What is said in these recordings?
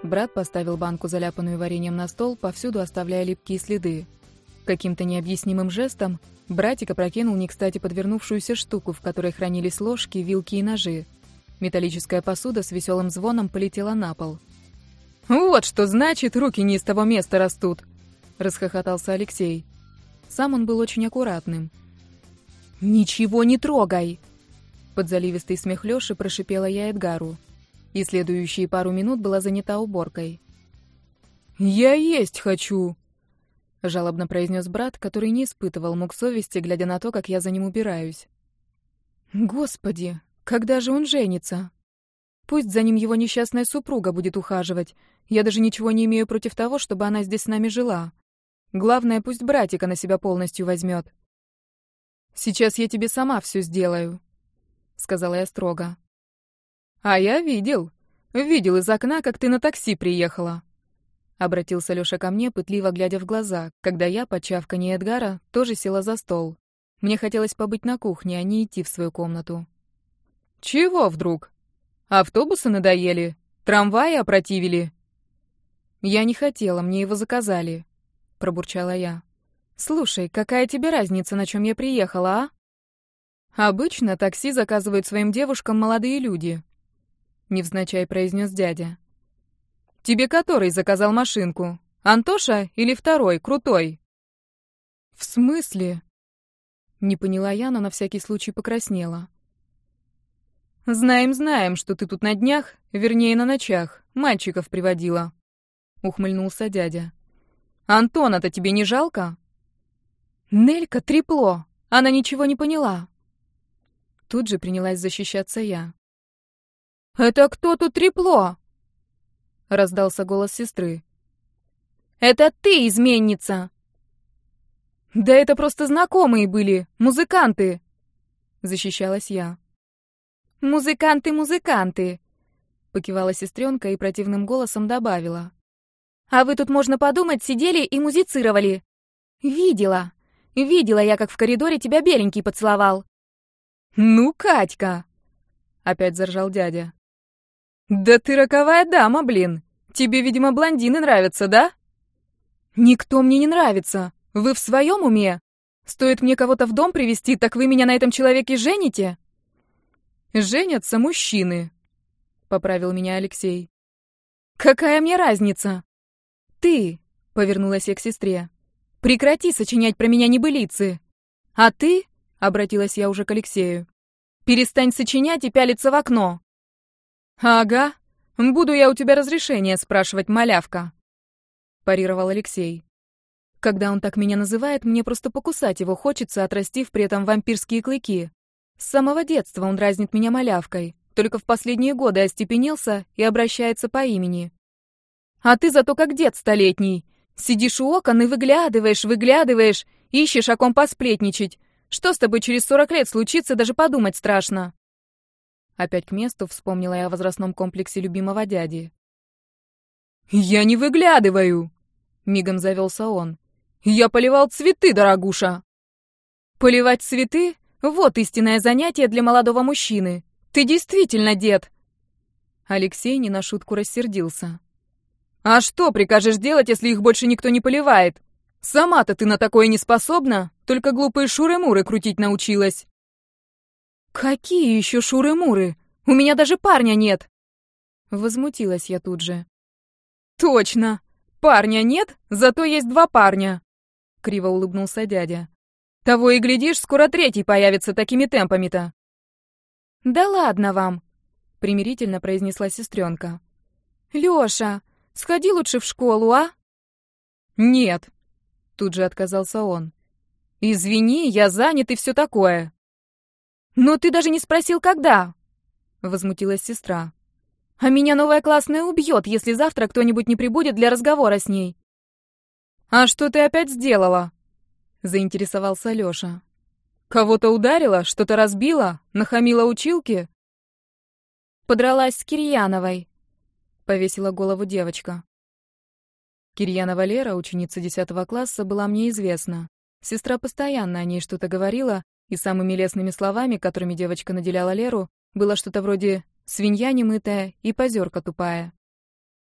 Брат поставил банку, заляпанную вареньем, на стол, повсюду оставляя липкие следы. Каким-то необъяснимым жестом братик опрокинул не кстати подвернувшуюся штуку, в которой хранились ложки, вилки и ножи. Металлическая посуда с веселым звоном полетела на пол. «Вот что значит, руки не из того места растут!» — расхохотался Алексей. Сам он был очень аккуратным. «Ничего не трогай!» Под заливистый смех Лёши прошипела я Эдгару. И следующие пару минут была занята уборкой. «Я есть хочу!» — жалобно произнес брат, который не испытывал мук совести, глядя на то, как я за ним убираюсь. «Господи, когда же он женится? Пусть за ним его несчастная супруга будет ухаживать. Я даже ничего не имею против того, чтобы она здесь с нами жила. Главное, пусть братика на себя полностью возьмет. Сейчас я тебе сама все сделаю», — сказала я строго. «А я видел из окна, как ты на такси приехала», — обратился Лёша ко мне, пытливо глядя в глаза, когда я, под чавканье Эдгара, тоже села за стол. Мне хотелось побыть на кухне, а не идти в свою комнату. «Чего вдруг? Автобусы надоели? Трамваи опротивили?» «Я не хотела, мне его заказали», — пробурчала я. «Слушай, какая тебе разница, на чем я приехала, а?» «Обычно такси заказывают своим девушкам молодые люди», — невзначай произнес дядя. «Тебе который заказал машинку? Антоша или второй, крутой?» «В смысле?» Не поняла я, но на всякий случай покраснела. «Знаем, что ты тут на днях, вернее, на ночах, мальчиков приводила», — ухмыльнулся дядя. «Антона-то тебе не жалко?» «Нелька трепло, она ничего не поняла». Тут же принялась защищаться я. «Это кто тут трепло?» — раздался голос сестры. «Это ты, изменница!» «Да это просто знакомые были, музыканты!» — защищалась я. «Музыканты!» — покивала сестренка и противным голосом добавила. «А вы тут, можно подумать, сидели и музицировали. Видела я, как в коридоре тебя беленький поцеловал». «Ну, Катька!» — опять заржал дядя. «Да ты роковая дама, блин! Тебе, видимо, блондины нравятся, да?» «Никто мне не нравится! Вы в своем уме? Стоит мне кого-то в дом привести, так вы меня на этом человеке жените?» «Женятся мужчины», — поправил меня Алексей. «Какая мне разница?» «Ты», — повернулась я к сестре, — «прекрати сочинять про меня небылицы. А ты», — обратилась я уже к Алексею, — «перестань сочинять и пялиться в окно». «Ага, буду я у тебя разрешение спрашивать, малявка», — парировал Алексей. Когда он так меня называет, мне просто покусать его хочется, отрастив при этом вампирские клыки. С самого детства он дразнит меня малявкой, только в последние годы остепенился и обращается по имени. А ты зато как дед столетний. Сидишь у окон и выглядываешь, ищешь, о ком посплетничать. Что с тобой через 40 лет случится, даже подумать страшно. Опять к месту вспомнила я о возрастном комплексе любимого дяди. «Я не выглядываю!» — мигом завелся он. «Я поливал цветы, дорогуша!» «Поливать цветы? Вот истинное занятие для молодого мужчины. Ты действительно дед!» Алексей не на шутку рассердился. «А что прикажешь делать, если их больше никто не поливает? Сама-то ты на такое не способна, только глупые шуры-муры крутить научилась». «Какие еще шуры-муры? У меня даже парня нет!» Возмутилась я тут же. «Точно! Парня нет, зато есть 2 парня!» Криво улыбнулся дядя. «Того и глядишь, скоро 3-й появится такими темпами-то!» «Да ладно вам!» — примирительно произнесла сестренка. «Лёша, сходи лучше в школу, а?» «Нет!» — тут же отказался он. «Извини, я занят и все такое!» «Но ты даже не спросил, когда!» — возмутилась сестра. «А меня новая классная убьет, если завтра кто-нибудь не прибудет для разговора с ней». «А что ты опять сделала?» — заинтересовался Лёша. «Кого-то ударила? Что-то разбила? Нахамила училке?» «Подралась с Кирьяновой», — повесила голову девочка. Кирьянова Лера, ученица 10 класса, была мне известна. Сестра постоянно о ней что-то говорила, и самыми лестными словами, которыми девочка наделяла Леру, было что-то вроде «свинья немытая» и «позерка тупая».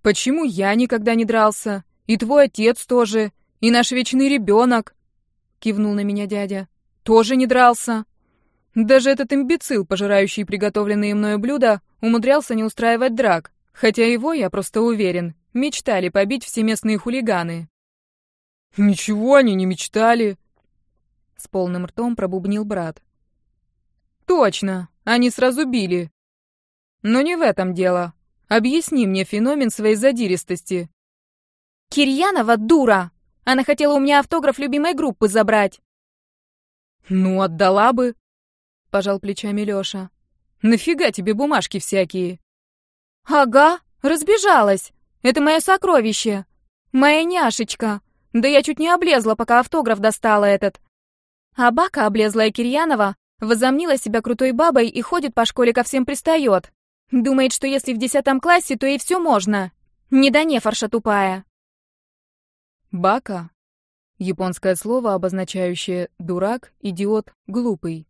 Почему я никогда не дрался? И твой отец тоже, и наш вечный ребенок, кивнул на меня дядя, тоже не дрался. Даже этот имбецил, пожирающий приготовленные мною блюда, умудрялся не устраивать драк, хотя его, я просто уверен, мечтали побить все местные хулиганы. Ничего они не мечтали, с полным ртом пробубнил брат. Точно, они сразу били. Но не в этом дело. Объясни мне феномен своей задиристости. Кирьянова дура! Она хотела у меня автограф любимой группы забрать. Ну, отдала бы, пожал плечами Лёша. Нафига тебе бумажки всякие? Ага, разбежалась. Это мое сокровище. Моя няшечка. Да я чуть не облезла, пока автограф достала этот. А Бака, облезлая Кирьянова, возомнила себя крутой бабой и ходит по школе, ко всем пристает. Думает, что если в 10 классе, то и все можно. Не до нефарша тупая. Бака. Японское слово, обозначающее дурак, идиот, глупый.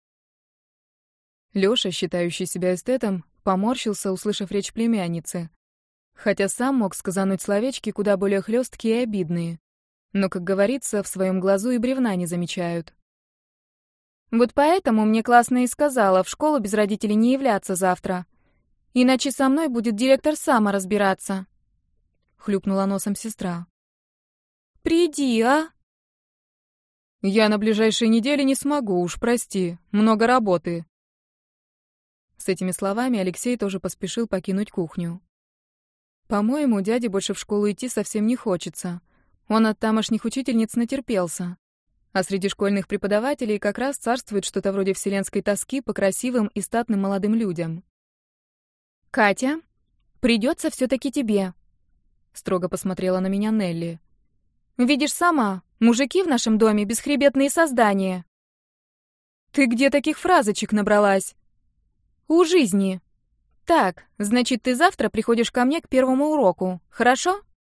Лёша, считающий себя эстетом, поморщился, услышав речь племянницы. Хотя сам мог сказануть словечки куда более хлёсткие и обидные. Но, как говорится, в своем глазу и бревна не замечают. Вот поэтому мне классно и сказала в школу без родителей не являться завтра. Иначе со мной будет директор сама разбираться. Хлюпнула носом сестра. Приди, а? Я на ближайшей неделе не смогу, уж прости, много работы. С этими словами Алексей тоже поспешил покинуть кухню. По-моему, дяде больше в школу идти совсем не хочется. Он от тамошних учительниц натерпелся. А среди школьных преподавателей как раз царствует что-то вроде вселенской тоски по красивым и статным молодым людям. «Катя, придется все-таки тебе», — строго посмотрела на меня Нелли. «Видишь сама, мужики в нашем доме — бесхребетные создания». «Ты где таких фразочек набралась?» «У жизни. Так, значит, ты завтра приходишь ко мне к первому уроку, хорошо?»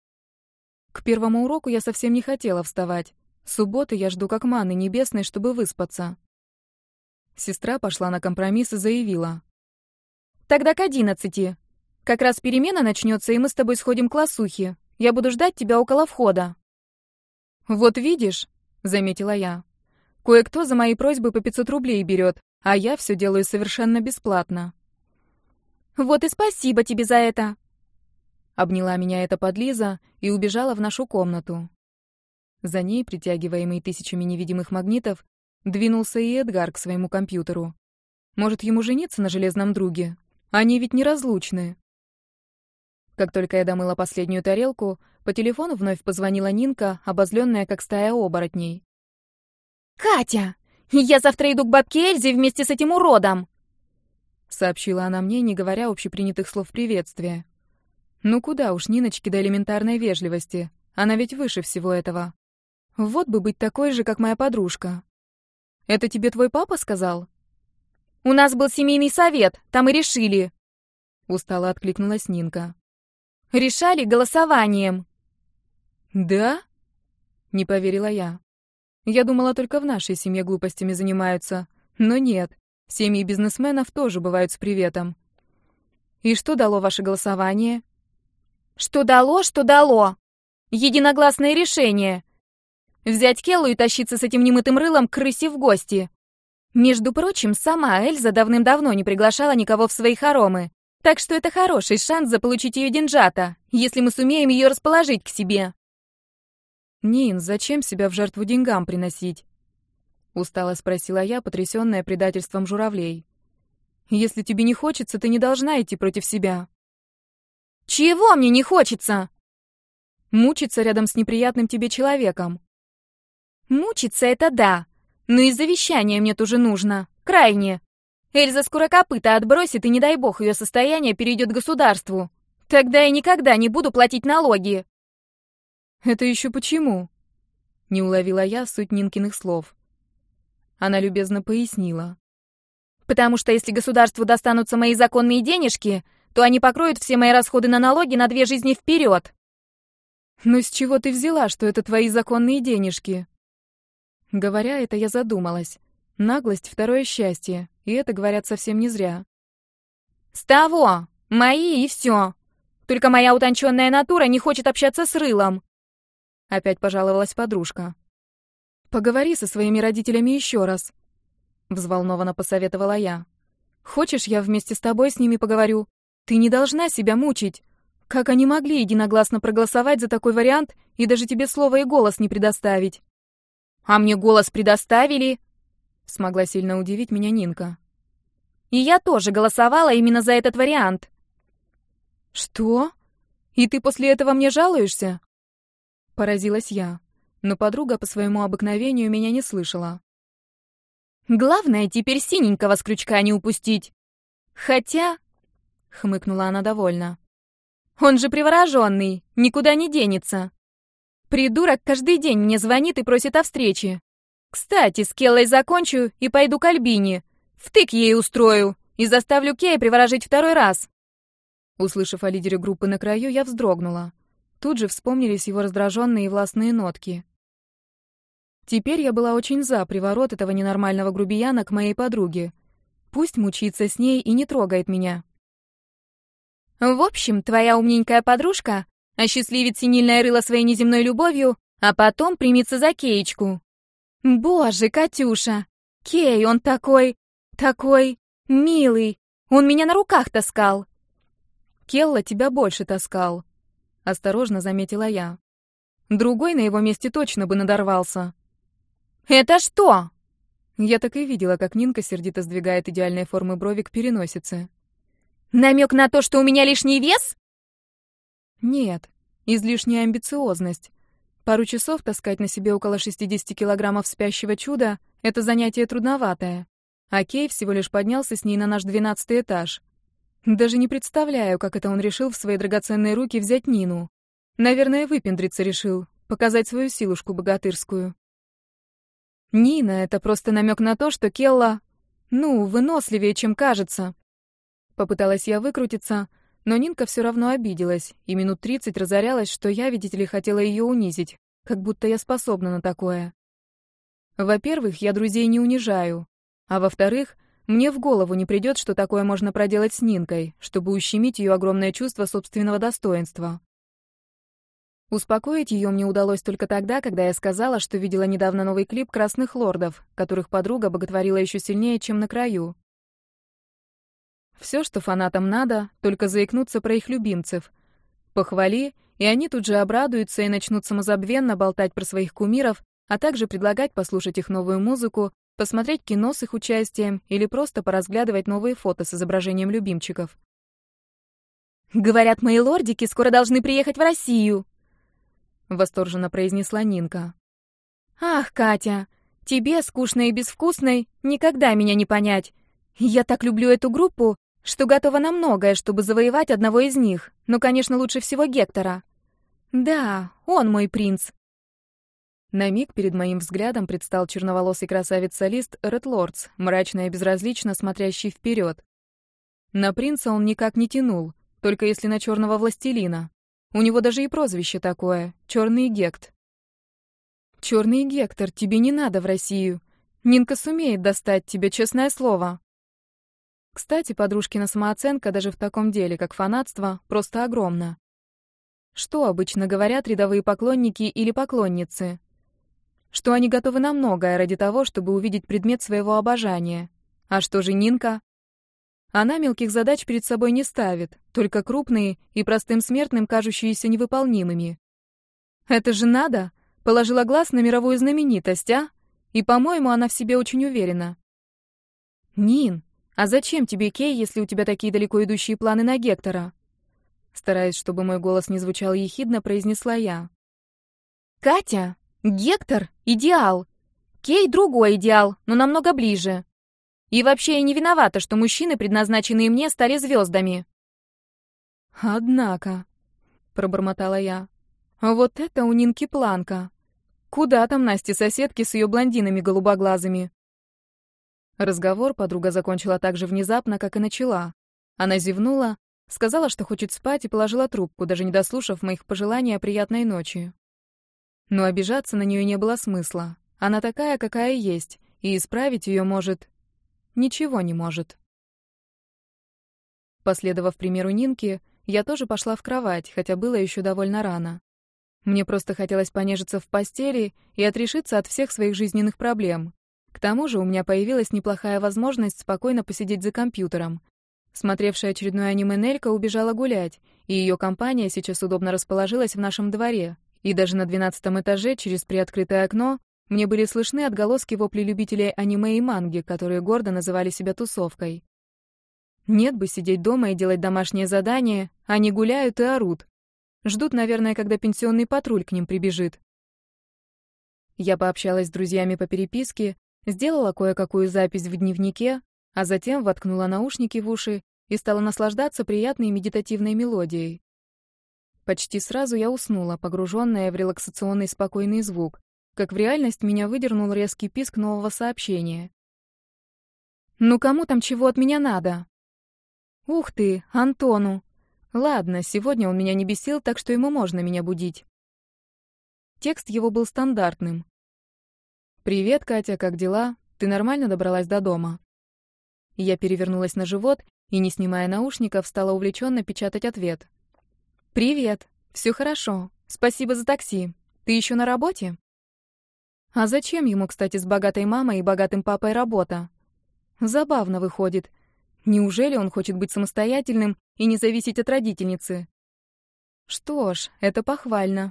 К первому уроку я совсем не хотела вставать. Субботы я жду как манны небесной, чтобы выспаться. Сестра пошла на компромисс и заявила. «Тогда к 11. Как раз перемена начнется, и мы с тобой сходим к классухе. Я буду ждать тебя около входа». «Вот видишь», — заметила я, — «кое-кто за мои просьбы по 500 рублей берет, а я все делаю совершенно бесплатно». «Вот и спасибо тебе за это», — обняла меня эта подлиза и убежала в нашу комнату. За ней, притягиваемый тысячами невидимых магнитов, двинулся и Эдгар к своему компьютеру. Может, ему жениться на железном друге? Они ведь неразлучны. Как только я домыла последнюю тарелку, по телефону вновь позвонила Нинка, обозленная как стая оборотней. «Катя, я завтра иду к бабке Эльзе вместе с этим уродом!» Сообщила она мне, не говоря общепринятых слов приветствия. Ну куда уж Ниночке до элементарной вежливости, она ведь выше всего этого. Вот бы быть такой же, как моя подружка. «Это тебе твой папа сказал?» «У нас был семейный совет, там и решили», — устало откликнулась Нинка. «Решали голосованием». «Да?» — не поверила я. Я думала, только в нашей семье глупостями занимаются. Но нет, семьи бизнесменов тоже бывают с приветом. «И что дало ваше голосование?» «Что дало, что дало. Единогласное решение. Взять Келлу и тащиться с этим немытым рылом к крысе в гости. Между прочим, сама Эльза давным-давно не приглашала никого в свои хоромы. Так что это хороший шанс заполучить ее деньжата, если мы сумеем ее расположить к себе». «Нин, зачем себя в жертву деньгам приносить?» Устало спросила я, потрясённая предательством журавлей. «Если тебе не хочется, ты не должна идти против себя». «Чего мне не хочется?» «Мучиться рядом с неприятным тебе человеком». «Мучиться — это да. Но и завещание мне тоже нужно. Крайне. Эльза скоро копыта отбросит, и не дай бог ее состояние перейдет государству. Тогда я никогда не буду платить налоги». «Это еще почему?» Не уловила я суть Нинкиных слов. Она любезно пояснила. «Потому что если государству достанутся мои законные денежки, то они покроют все мои расходы на налоги на 2 жизни вперед». «Но с чего ты взяла, что это твои законные денежки?» Говоря это, я задумалась. Наглость — второе счастье, и это говорят совсем не зря. «С того! Мои и все. Только моя утонченная натура не хочет общаться с рылом. Опять пожаловалась подружка. Поговори со своими родителями еще раз. Взволнованно посоветовала я. Хочешь, я вместе с тобой с ними поговорю? Ты не должна себя мучить. Как они могли единогласно проголосовать за такой вариант и даже тебе слово и голос не предоставить? А мне голос предоставили? Смогла сильно удивить меня Нинка. И я тоже голосовала именно за этот вариант. Что? И ты после этого мне жалуешься? Поразилась я, но подруга по своему обыкновению меня не слышала. Главное теперь синенького с крючка не упустить. Хотя... Хмыкнула она довольно. Он же привороженный, никуда не денется. Придурок каждый день мне звонит и просит о встрече. Кстати, с Келлой закончу и пойду к Альбине. Втык ей устрою и заставлю Кея приворожить второй раз. Услышав о лидере группы на краю, я вздрогнула. Тут же вспомнились его раздраженные и властные нотки. Теперь я была очень за приворот этого ненормального грубияна к моей подруге. Пусть мучится с ней и не трогает меня. В общем, твоя умненькая подружка осчастливит синильное рыло своей неземной любовью, а потом примется за Кеечку. Боже, Катюша, Кей, он такой милый. Он меня на руках таскал. Келла тебя больше таскал, осторожно заметила я. Другой на его месте точно бы надорвался. Это что? Я так и видела, как Нинка сердито сдвигает идеальной формы брови к переносице. Намек на то, что у меня лишний вес? Нет, излишняя амбициозность. Пару часов таскать на себе около 60 килограммов спящего чуда — это занятие трудноватое. А Кей всего лишь поднялся с ней на наш 12-й этаж. Даже не представляю, как это он решил в свои драгоценные руки взять Нину. Наверное, выпендриться решил, показать свою силушку богатырскую. Нина — это просто намек на то, что Келла, выносливее, чем кажется. Попыталась я выкрутиться, но Нинка все равно обиделась и минут 30 разорялась, что я, видите ли, хотела ее унизить, как будто я способна на такое. Во-первых, я друзей не унижаю, а во-вторых, мне в голову не придет, что такое можно проделать с Нинкой, чтобы ущемить ее огромное чувство собственного достоинства. Успокоить ее мне удалось только тогда, когда я сказала, что видела недавно новый клип «Красных лордов», которых подруга боготворила еще сильнее, чем на краю. Все, что фанатам надо, только заикнуться про их любимцев. Похвали, и они тут же обрадуются и начнут самозабвенно болтать про своих кумиров, а также предлагать послушать их новую музыку, посмотреть кино с их участием или просто поразглядывать новые фото с изображением любимчиков. «Говорят, мои лордики скоро должны приехать в Россию», — восторженно произнесла Нинка. «Ах, Катя, тебе, скучной и безвкусной, никогда меня не понять. Я так люблю эту группу, что готова на многое, чтобы завоевать одного из них, но, конечно, лучше всего Гектора. Да, он мой принц». На миг перед моим взглядом предстал черноволосый красавец-солист Ред Лордс, мрачно и безразлично смотрящий вперед. На принца он никак не тянул, только если на черного властелина. У него даже и прозвище такое — Черный Гект. Черный Гектор, тебе не надо в Россию. Нинка сумеет достать тебя, честное слово. Кстати, подружкина самооценка даже в таком деле, как фанатство, просто огромна. Что обычно говорят рядовые поклонники или поклонницы? Что они готовы на многое ради того, чтобы увидеть предмет своего обожания. А что же Нинка? Она мелких задач перед собой не ставит, только крупные и простым смертным кажущиеся невыполнимыми. Это же надо! Положила глаз на мировую знаменитость, а? И, по-моему, она в себе очень уверена. «Нин, а зачем тебе Кей, если у тебя такие далеко идущие планы на Гектора?» Стараясь, чтобы мой голос не звучал ехидно, произнесла я. «Катя, Гектор — идеал. Кей — другой идеал, но намного ближе. И вообще я не виновата, что мужчины, предназначенные мне, стали звездами». «Однако», — пробормотала я, — «вот это у Нинки планка. Куда там Насте-соседки с ее блондинами голубоглазыми?» Разговор подруга закончила так же внезапно, как и начала. Она зевнула, сказала, что хочет спать, и положила трубку, даже не дослушав моих пожеланий о приятной ночи. Но обижаться на нее не было смысла. Она такая, какая есть, и исправить ее может... ничего не может. Последовав примеру Нинки, я тоже пошла в кровать, хотя было еще довольно рано. Мне просто хотелось понежиться в постели и отрешиться от всех своих жизненных проблем. К тому же у меня появилась неплохая возможность спокойно посидеть за компьютером. Смотревшая очередное аниме Нелька убежала гулять, и ее компания сейчас удобно расположилась в нашем дворе. И даже на 12-м этаже, через приоткрытое окно, мне были слышны отголоски воплей любителей аниме и манги, которые гордо называли себя тусовкой. Нет бы сидеть дома и делать домашние задания, они гуляют и орут. Ждут, наверное, когда пенсионный патруль к ним прибежит. Я пообщалась с друзьями по переписке, сделала кое-какую запись в дневнике, а затем воткнула наушники в уши и стала наслаждаться приятной медитативной мелодией. Почти сразу я уснула, погруженная в релаксационный спокойный звук, как в реальность меня выдернул резкий писк нового сообщения. «Ну кому там чего от меня надо?» «Ух ты, Антону! Ладно, сегодня он меня не бесил, так что ему можно меня будить». Текст его был стандартным. «Привет, Катя, как дела? Ты нормально добралась до дома?» Я перевернулась на живот и, не снимая наушников, стала увлеченно печатать ответ. «Привет, все хорошо. Спасибо за такси. Ты еще на работе?» А зачем ему, кстати, с богатой мамой и богатым папой работа? Забавно выходит. Неужели он хочет быть самостоятельным и не зависеть от родительницы? Что ж, это похвально.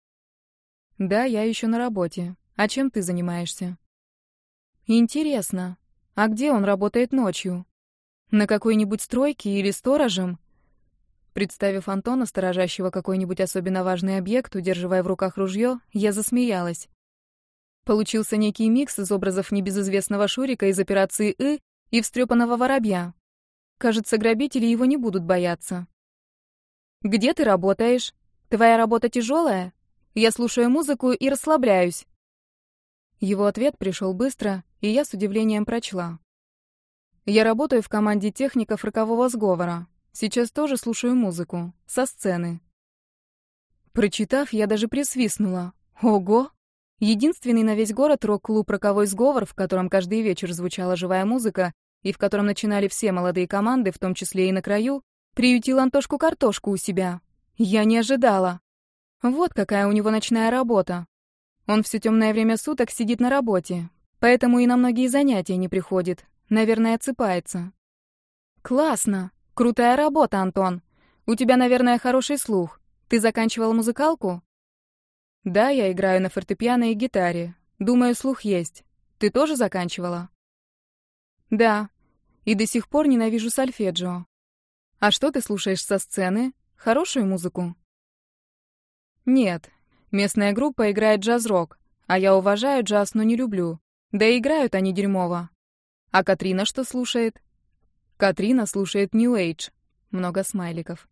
Да, я еще на работе. А чем ты занимаешься? Интересно. А где он работает ночью? На какой-нибудь стройке или сторожем? Представив Антона, сторожащего какой-нибудь особенно важный объект, удерживая в руках ружье, я засмеялась. Получился некий микс из образов небезызвестного Шурика из операции «И» и встрепанного воробья. Кажется, грабители его не будут бояться. «Где ты работаешь? Твоя работа тяжелая? Я слушаю музыку и расслабляюсь». Его ответ пришел быстро, и я с удивлением прочла. «Я работаю в команде техников рокового сговора. Сейчас тоже слушаю музыку. Со сцены». Прочитав, я даже присвистнула. Ого! Единственный на весь город рок-клуб «Роковой сговор», в котором каждый вечер звучала живая музыка, и в котором начинали все молодые команды, в том числе и на краю, приютил Антошку-картошку у себя. Я не ожидала. Вот какая у него ночная работа. Он все темное время суток сидит на работе, поэтому и на многие занятия не приходит. Наверное, отсыпается. Классно! Крутая работа, Антон. У тебя, наверное, хороший слух. Ты заканчивал музыкалку? Да, я играю на фортепиано и гитаре. Думаю, слух есть. Ты тоже заканчивала? Да. И до сих пор ненавижу сольфеджио. А что ты слушаешь со сцены? Хорошую музыку? Нет. Местная группа играет джаз-рок, а я уважаю джаз, но не люблю. Да и играют они дерьмово. А Катрина что слушает? Катрина слушает New Age. Много смайликов.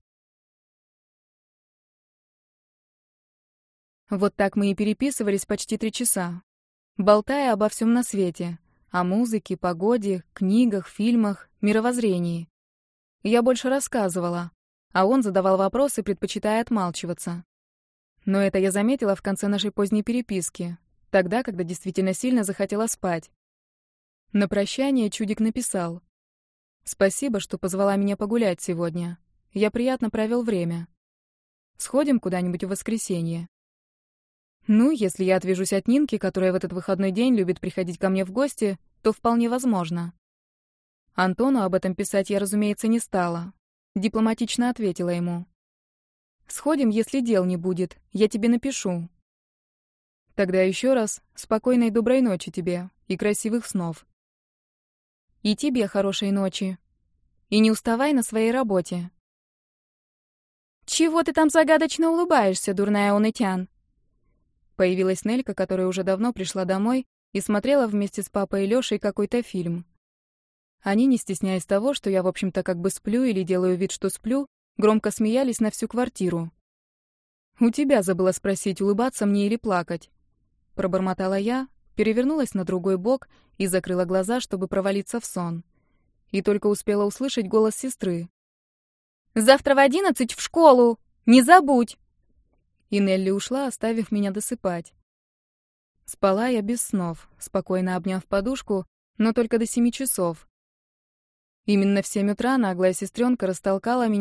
Вот так мы и переписывались почти 3 часа, болтая обо всем на свете. О музыке, погоде, книгах, фильмах, мировоззрении. Я больше рассказывала, а он задавал вопросы, предпочитая отмалчиваться. Но это я заметила в конце нашей поздней переписки, тогда, когда действительно сильно захотела спать. На прощание чудик написал: «Спасибо, что позвала меня погулять сегодня. Я приятно провел время. Сходим куда-нибудь в воскресенье». Ну, если я отвяжусь от Нинки, которая в этот выходной день любит приходить ко мне в гости, то вполне возможно. Антону об этом писать я, разумеется, не стала. Дипломатично ответила ему: «Сходим, если дел не будет, я тебе напишу». Тогда еще раз спокойной доброй ночи тебе и красивых снов. И тебе хорошей ночи. И не уставай на своей работе. «Чего ты там загадочно улыбаешься, дурная унытян?» Появилась Нелька, которая уже давно пришла домой и смотрела вместе с папой и Лёшей какой-то фильм. Они, не стесняясь того, что я, в общем-то, как бы сплю или делаю вид, что сплю, громко смеялись на всю квартиру. «У тебя забыла спросить, улыбаться мне или плакать?» Пробормотала я, перевернулась на другой бок и закрыла глаза, чтобы провалиться в сон. И только успела услышать голос сестры. «Завтра в 11 в школу! Не забудь!» И Нелли ушла, оставив меня досыпать. Спала я без снов, спокойно обняв подушку, но только до 7 часов. Именно в 7 утра наглая сестренка растолкала меня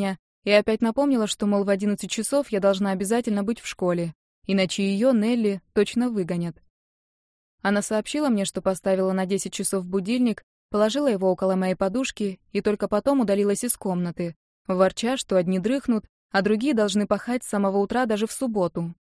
И опять напомнила, что, мол, в 11 часов я должна обязательно быть в школе, иначе ее, Нелли, точно выгонят. Она сообщила мне, что поставила на 10 часов будильник, положила его около моей подушки и только потом удалилась из комнаты, ворча, что одни дрыхнут, а другие должны пахать с самого утра даже в субботу.